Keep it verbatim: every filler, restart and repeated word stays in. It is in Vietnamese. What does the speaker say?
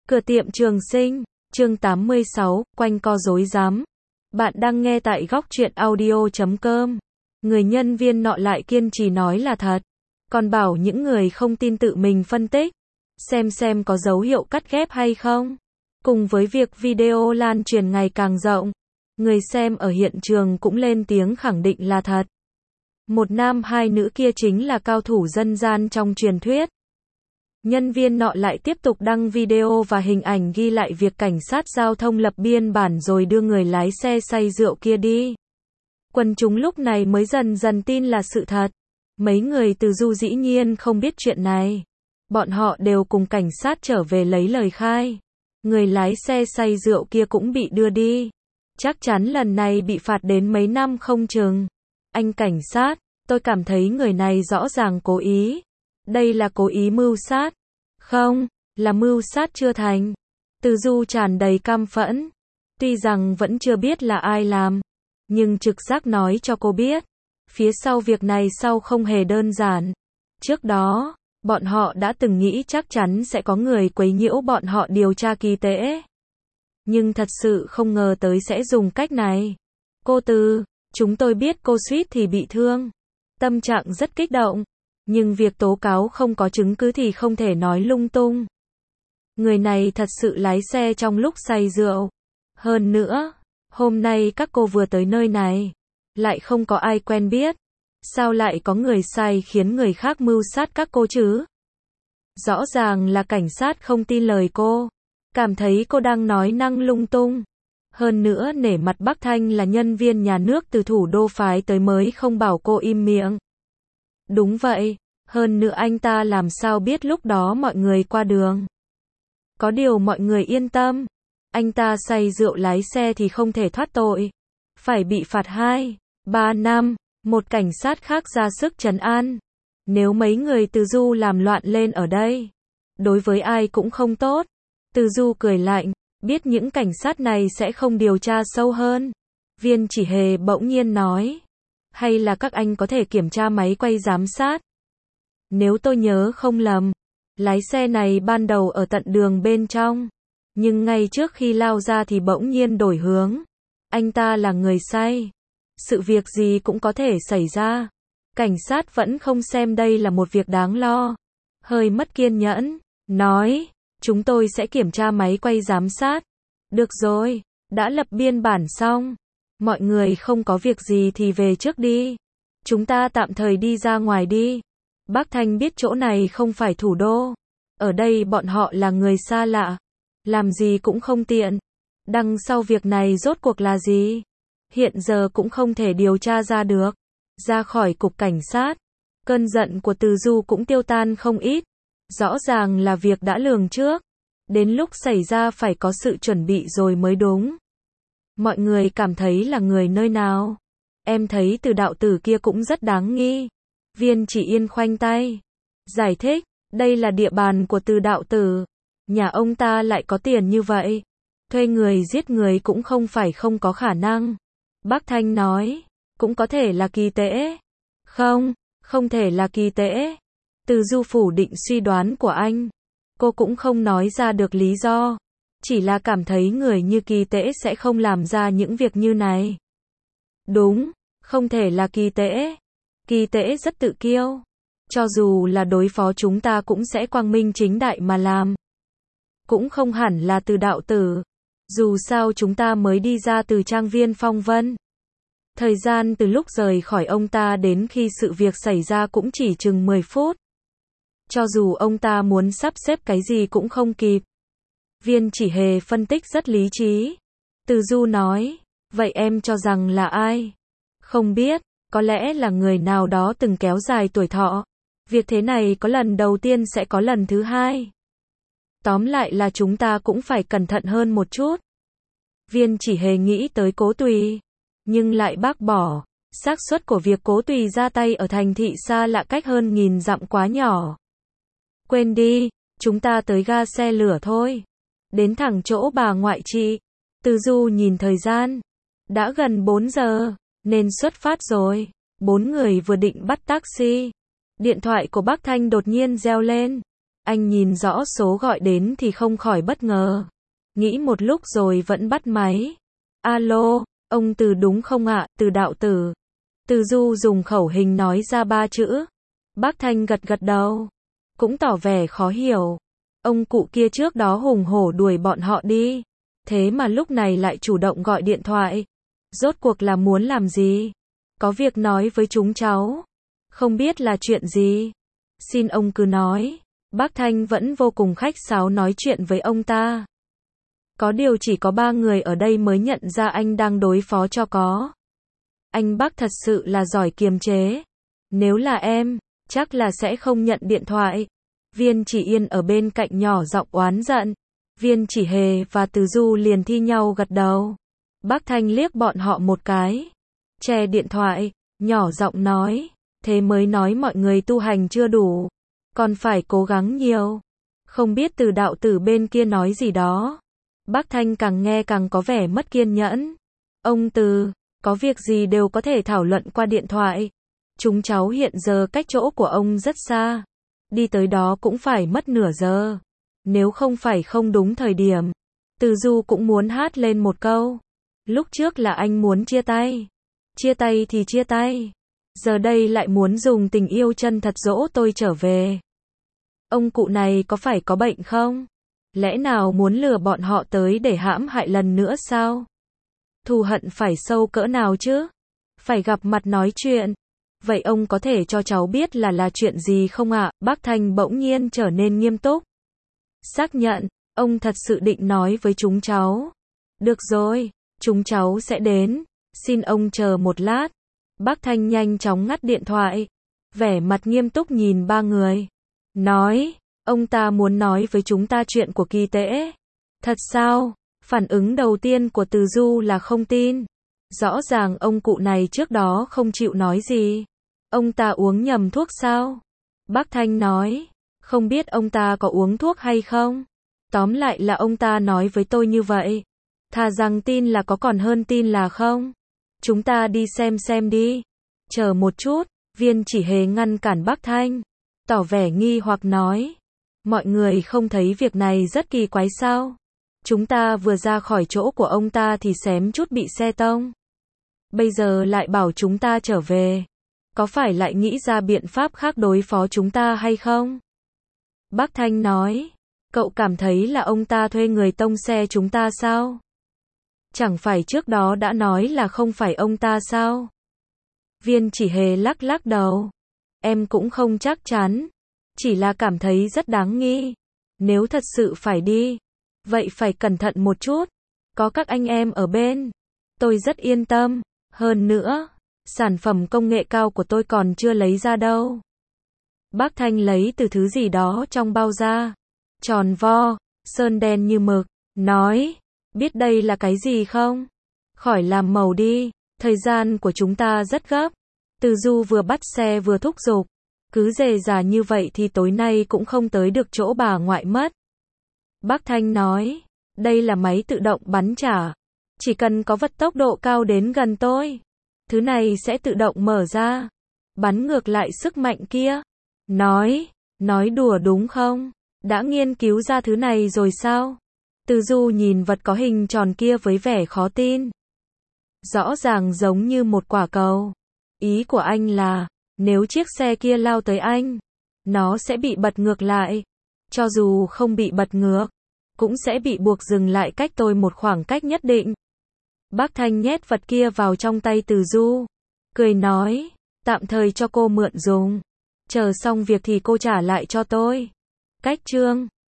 Cửa tiệm Trường Sinh, chương tám mươi sáu, quanh co rối rắm. Bạn đang nghe tại góc truyện audio chấm com. Người nhân viên nọ lại kiên trì nói là thật, còn bảo những người không tin tự mình phân tích, xem xem có dấu hiệu cắt ghép hay không. Cùng với việc video lan truyền ngày càng rộng, người xem ở hiện trường cũng lên tiếng khẳng định là thật. Một nam hai nữ kia chính là cao thủ dân gian trong truyền thuyết. Nhân viên nọ lại tiếp tục đăng video và hình ảnh ghi lại việc cảnh sát giao thông lập biên bản rồi đưa người lái xe say rượu kia đi. Quần chúng lúc này mới dần dần tin là sự thật. Mấy người từ Du dĩ nhiên không biết chuyện này. Bọn họ đều cùng cảnh sát trở về lấy lời khai. Người lái xe say rượu kia cũng bị đưa đi. Chắc chắn lần này bị phạt đến mấy năm không chừng. Anh cảnh sát, tôi cảm thấy người này rõ ràng cố ý. Đây là cố ý mưu sát. Không, là mưu sát chưa thành. Từ Du tràn đầy căm phẫn. Tuy rằng vẫn chưa biết là ai làm, nhưng trực giác nói cho cô biết, phía sau việc này sau không hề đơn giản. Trước đó, bọn họ đã từng nghĩ chắc chắn sẽ có người quấy nhiễu bọn họ điều tra kỳ tễ. Nhưng thật sự không ngờ tới sẽ dùng cách này. Cô Từ, chúng tôi biết cô suýt thì bị thương. Tâm trạng rất kích động. Nhưng việc tố cáo không có chứng cứ thì không thể nói lung tung. Người này thật sự lái xe trong lúc say rượu. Hơn nữa, hôm nay các cô vừa tới nơi này, lại không có ai quen biết. Sao lại có người say khiến người khác mưu sát các cô chứ? Rõ ràng là cảnh sát không tin lời cô, cảm thấy cô đang nói năng lung tung. Hơn nữa nể mặt Bắc Thanh là nhân viên nhà nước từ thủ đô phái tới mới không bảo cô im miệng. Đúng vậy, hơn nữa anh ta làm sao biết lúc đó mọi người qua đường. Có điều mọi người yên tâm, anh ta say rượu lái xe thì không thể thoát tội, phải bị phạt hai, ba năm. Một cảnh sát khác ra sức trấn an. Nếu mấy người Từ Du làm loạn lên ở đây, đối với ai cũng không tốt. Từ Du cười lạnh, biết những cảnh sát này sẽ không điều tra sâu hơn. Viên Chỉ Hề bỗng nhiên nói, hay là các anh có thể kiểm tra máy quay giám sát. Nếu tôi nhớ không lầm, lái xe này ban đầu ở tận đường bên trong, nhưng ngay trước khi lao ra thì bỗng nhiên đổi hướng. Anh ta là người say. Sự việc gì cũng có thể xảy ra. Cảnh sát vẫn không xem đây là một việc đáng lo. Hơi mất kiên nhẫn, nói, chúng tôi sẽ kiểm tra máy quay giám sát. Được rồi, đã lập biên bản xong. Mọi người không có việc gì thì về trước đi. Chúng ta tạm thời đi ra ngoài đi. Bác Thanh biết chỗ này không phải thủ đô. Ở đây bọn họ là người xa lạ. Làm gì cũng không tiện. Đằng sau việc này rốt cuộc là gì? Hiện giờ cũng không thể điều tra ra được. Ra khỏi cục cảnh sát, cơn giận của Từ Du cũng tiêu tan không ít. Rõ ràng là việc đã lường trước. Đến lúc xảy ra phải có sự chuẩn bị rồi mới đúng. Mọi người cảm thấy là người nơi nào? Em thấy Từ đạo tử kia cũng rất đáng nghi. Viên Chỉ Yên khoanh tay, giải thích, đây là địa bàn của Từ đạo tử. Nhà ông ta lại có tiền như vậy. Thuê người giết người cũng không phải không có khả năng. Bác Thanh nói, cũng có thể là kỳ tễ. Không, không thể là kỳ tễ. Từ Du phủ định suy đoán của anh. Cô cũng không nói ra được lý do. Chỉ là cảm thấy người như kỳ tễ sẽ không làm ra những việc như này. Đúng, không thể là kỳ tễ. Kỳ tễ rất tự kiêu. Cho dù là đối phó chúng ta cũng sẽ quang minh chính đại mà làm. Cũng không hẳn là Từ đạo tử. Dù sao chúng ta mới đi ra từ trang viên Phong Vân. Thời gian từ lúc rời khỏi ông ta đến khi sự việc xảy ra cũng chỉ chừng mười phút. Cho dù ông ta muốn sắp xếp cái gì cũng không kịp. Viên Chỉ Hề phân tích rất lý trí. Từ Du nói, vậy em cho rằng là ai? Không biết, có lẽ là người nào đó từng kéo dài tuổi thọ. Việc thế này có lần đầu tiên sẽ có lần thứ hai. Tóm lại là chúng ta cũng phải cẩn thận hơn một chút. Viên Chỉ Hề nghĩ tới Cố Tùy, nhưng lại bác bỏ. Xác suất của việc Cố Tùy ra tay ở thành thị xa lạ cách hơn nghìn dặm quá nhỏ. Quên đi, chúng ta tới ga xe lửa thôi. Đến thẳng chỗ bà ngoại chị. Từ Du nhìn thời gian. Đã gần bốn giờ, nên xuất phát rồi. Bốn người vừa định bắt taxi. Điện thoại của bác Thanh đột nhiên reo lên. Anh nhìn rõ số gọi đến thì không khỏi bất ngờ. Nghĩ một lúc rồi vẫn bắt máy. Alo, ông Từ đúng không ạ, Từ đạo tử. Từ Du dùng khẩu hình nói ra ba chữ. Bác Thanh gật gật đầu. Cũng tỏ vẻ khó hiểu. Ông cụ kia trước đó hùng hổ đuổi bọn họ đi. Thế mà lúc này lại chủ động gọi điện thoại. Rốt cuộc là muốn làm gì? Có việc nói với chúng cháu. Không biết là chuyện gì. Xin ông cứ nói. Bác Thanh vẫn vô cùng khách sáo nói chuyện với ông ta. Có điều chỉ có ba người ở đây mới nhận ra anh đang đối phó cho có. Anh bác thật sự là giỏi kiềm chế. Nếu là em, chắc là sẽ không nhận điện thoại. Viên Chỉ Yên ở bên cạnh nhỏ giọng oán giận. Viên Chỉ Hề và Từ Du liền thi nhau gật đầu. Bác Thanh liếc bọn họ một cái. Che điện thoại, nhỏ giọng nói. Thế mới nói mọi người tu hành chưa đủ. Còn phải cố gắng nhiều. Không biết Từ đạo tử bên kia nói gì đó. Bác Thanh càng nghe càng có vẻ mất kiên nhẫn. Ông Từ, có việc gì đều có thể thảo luận qua điện thoại. Chúng cháu hiện giờ cách chỗ của ông rất xa. Đi tới đó cũng phải mất nửa giờ. Nếu không phải không đúng thời điểm. Từ Du cũng muốn hát lên một câu. Lúc trước là anh muốn chia tay. Chia tay thì chia tay. Giờ đây lại muốn dùng tình yêu chân thật dỗ tôi trở về. Ông cụ này có phải có bệnh không? Lẽ nào muốn lừa bọn họ tới để hãm hại lần nữa sao? Thù hận phải sâu cỡ nào chứ? Phải gặp mặt nói chuyện. Vậy ông có thể cho cháu biết là là chuyện gì không ạ? Bác Thanh bỗng nhiên trở nên nghiêm túc. Xác nhận, ông thật sự định nói với chúng cháu. Được rồi, chúng cháu sẽ đến. Xin ông chờ một lát. Bác Thanh nhanh chóng ngắt điện thoại. Vẻ mặt nghiêm túc nhìn ba người. Nói, ông ta muốn nói với chúng ta chuyện của Kỳ Tễ. Thật sao? Phản ứng đầu tiên của Từ Du là không tin. Rõ ràng ông cụ này trước đó không chịu nói gì. Ông ta uống nhầm thuốc sao? Bác Thanh nói, không biết ông ta có uống thuốc hay không? Tóm lại là ông ta nói với tôi như vậy. Thà rằng tin là có còn hơn tin là không. Chúng ta đi xem xem đi. Chờ một chút, Viên Chỉ Hề ngăn cản Bác Thanh. Tỏ vẻ nghi hoặc nói. Mọi người không thấy việc này rất kỳ quái sao? Chúng ta vừa ra khỏi chỗ của ông ta thì xém chút bị xe tông. Bây giờ lại bảo chúng ta trở về. Có phải lại nghĩ ra biện pháp khác đối phó chúng ta hay không? Bác Thanh nói. Cậu cảm thấy là ông ta thuê người tông xe chúng ta sao? Chẳng phải trước đó đã nói là không phải ông ta sao? Viên Chỉ Hề lắc lắc đầu. Em cũng không chắc chắn. Chỉ là cảm thấy rất đáng nghi. Nếu thật sự phải đi, vậy phải cẩn thận một chút. Có các anh em ở bên. Tôi rất yên tâm. Hơn nữa, sản phẩm công nghệ cao của tôi còn chưa lấy ra đâu. Bác Thanh lấy từ thứ gì đó trong bao ra. Tròn vo, sơn đen như mực. Nói, biết đây là cái gì không? Khỏi làm màu đi. Thời gian của chúng ta rất gấp. Từ Du vừa bắt xe vừa thúc giục. Cứ dề dà như vậy thì tối nay cũng không tới được chỗ bà ngoại mất. Bác Thanh nói, đây là máy tự động bắn trả. Chỉ cần có vật tốc độ cao đến gần tôi. Thứ này sẽ tự động mở ra. Bắn ngược lại sức mạnh kia. Nói, nói đùa đúng không? Đã nghiên cứu ra thứ này rồi sao? Từ Du nhìn vật có hình tròn kia với vẻ khó tin. Rõ ràng giống như một quả cầu. Ý của anh là, nếu chiếc xe kia lao tới anh, nó sẽ bị bật ngược lại. Cho dù không bị bật ngược, cũng sẽ bị buộc dừng lại cách tôi một khoảng cách nhất định. Bác Thanh nhét vật kia vào trong tay Từ Du. Cười nói, tạm thời cho cô mượn dùng. Chờ xong việc thì cô trả lại cho tôi. Cách chương